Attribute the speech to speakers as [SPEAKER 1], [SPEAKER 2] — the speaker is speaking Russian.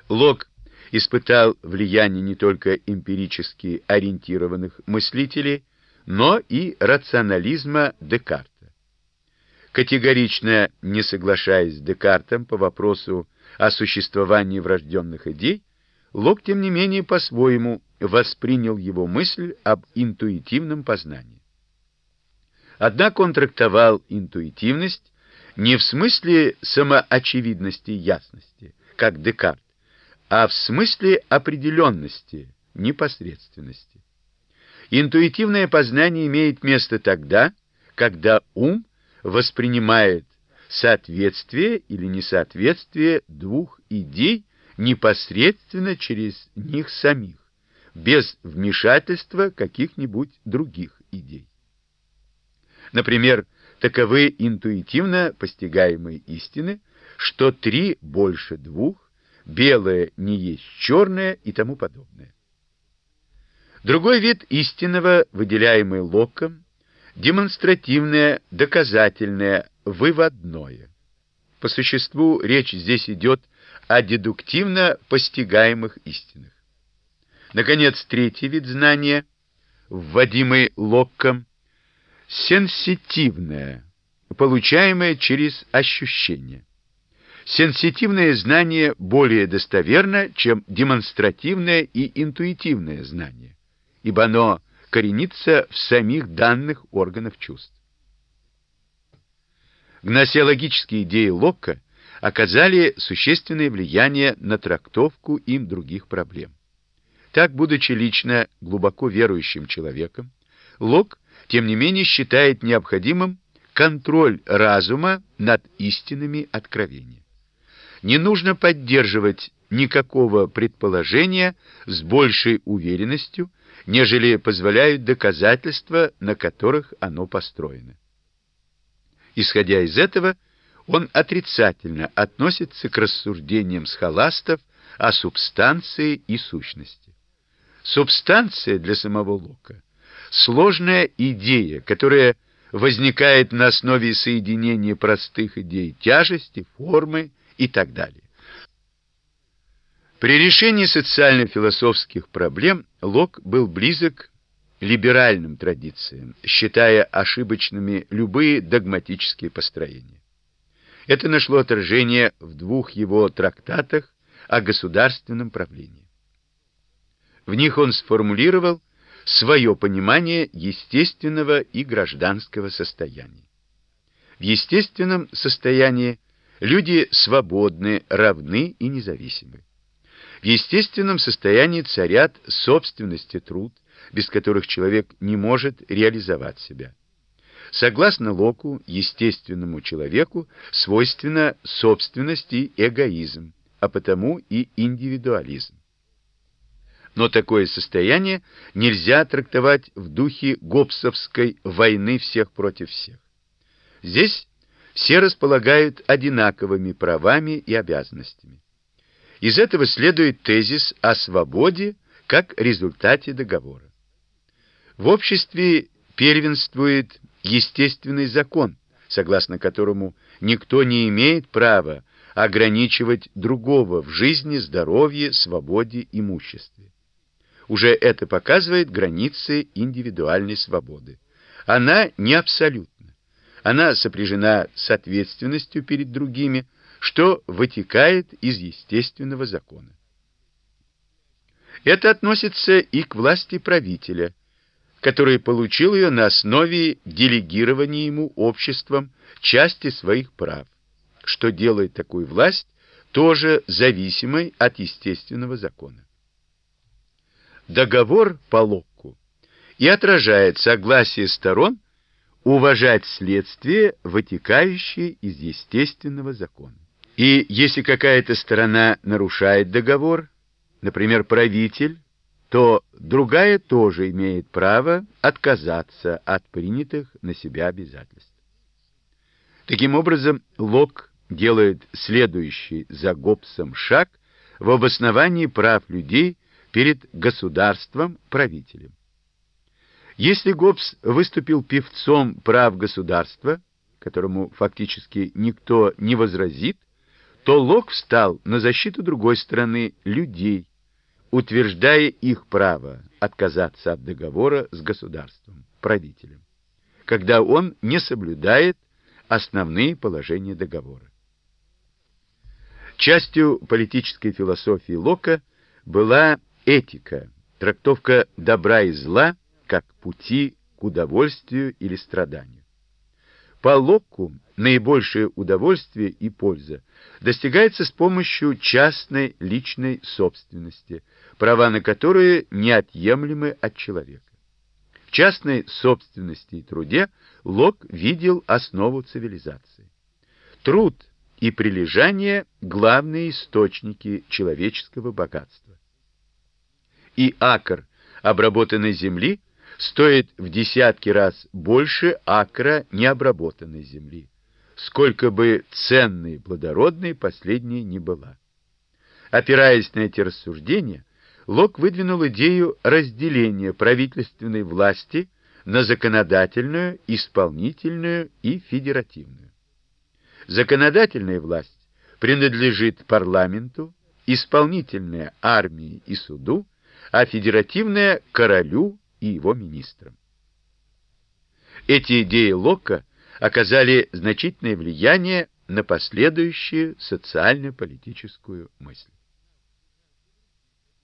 [SPEAKER 1] Локк испытал влияние не только эмпирически ориентированных мыслителей, но и рационализма Декарта. Категорично не соглашаясь с Декартом по вопросу о существовании врожденных идей, Локк, тем не менее, по-своему воспринял его мысль об интуитивном познании. Однако он трактовал интуитивность не в смысле самоочевидности и ясности, как Декарт, а в смысле определенности, непосредственности. Интуитивное познание имеет место тогда, когда ум воспринимает соответствие или несоответствие двух идей непосредственно через них самих, без вмешательства каких-нибудь других идей. Например, таковы интуитивно постигаемые истины, что 3 больше 2, белое не есть черное и тому подобное. Другой вид истинного, выделяемый Локком, демонстративное, доказательное, выводное. По существу речь здесь идет о дедуктивно постигаемых истинах. Наконец, третий вид знания, вводимый Локком, сенситивное, получаемое через ощущение. Сенситивное знание более достоверно, чем демонстративное и интуитивное знание, ибо оно коренится в самих данных органов чувств. Гносеологические идеи Локка оказали существенное влияние на трактовку им других проблем. Так, будучи лично глубоко верующим человеком, Локк, тем не менее, считает необходимым контроль разума над истинами откровения. Не нужно поддерживать никакого предположения с большей уверенностью, нежели позволяют доказательства, на которых оно построено. Исходя из этого, он отрицательно относится к рассуждениям схоластов о субстанции и сущности. Субстанция для самого Локка — сложная идея, которая возникает на основе соединения простых идей тяжести, формы и так далее. При решении социально-философских проблем Локк был близок к либеральным традициям, считая ошибочными любые догматические построения. Это нашло отражение в 2 его трактатах о государственном правлении. В них он сформулировал свое понимание естественного и гражданского состояния. В естественном состоянии люди свободны, равны и независимы. В естественном состоянии царят собственность и труд, без которых человек не может реализовать себя. Согласно Локку, естественному человеку свойственна собственность и эгоизм, а потому и индивидуализм. Но такое состояние нельзя трактовать в духе гоббсовской войны всех против всех. Здесь все располагают одинаковыми правами и обязанностями. Из этого следует тезис о свободе как результате договора. В обществе первенствует естественный закон, согласно которому никто не имеет права ограничивать другого в жизни, здоровье, свободе, имуществе. Уже это показывает границы индивидуальной свободы. Она не абсолютна. Она сопряжена с ответственностью перед другими, что вытекает из естественного закона. Это относится и к власти правителя, который получил ее на основе делегирования ему обществом части своих прав, что делает такую власть тоже зависимой от естественного закона. Договор по Локку и отражает согласие сторон уважать следствие, вытекающее из естественного закона. И если какая-то сторона нарушает договор, например, правитель, то другая тоже имеет право отказаться от принятых на себя обязательств. Таким образом, Локк делает следующий за Гоббсом шаг в обосновании прав людей перед государством-правителем. Если Гоббс выступил певцом прав государства, которому фактически никто не возразит, то Лок встал на защиту другой стороны, людей, утверждая их право отказаться от договора с государством, правителем, когда он не соблюдает основные положения договора. Частью политической философии Лока была этика, трактовка добра и зла как пути к удовольствию или страданию. По Локку наибольшее удовольствие и польза достигается с помощью частной личной собственности, права на которые неотъемлемы от человека. В частной собственности и труде Лок видел основу цивилизации. Труд и прилежание – главные источники человеческого богатства. И акр обработанной земли стоит в десятки раз больше акра необработанной земли, сколько бы ценной и плодородной последняя ни была. Опираясь на эти рассуждения, Лок выдвинул идею разделения правительственной власти на законодательную, исполнительную и федеративную. Законодательная власть принадлежит парламенту, исполнительная – армии и суду, а федеративная – королю и его министрам. Эти идеи Локка оказали значительное влияние на последующую социально-политическую мысль.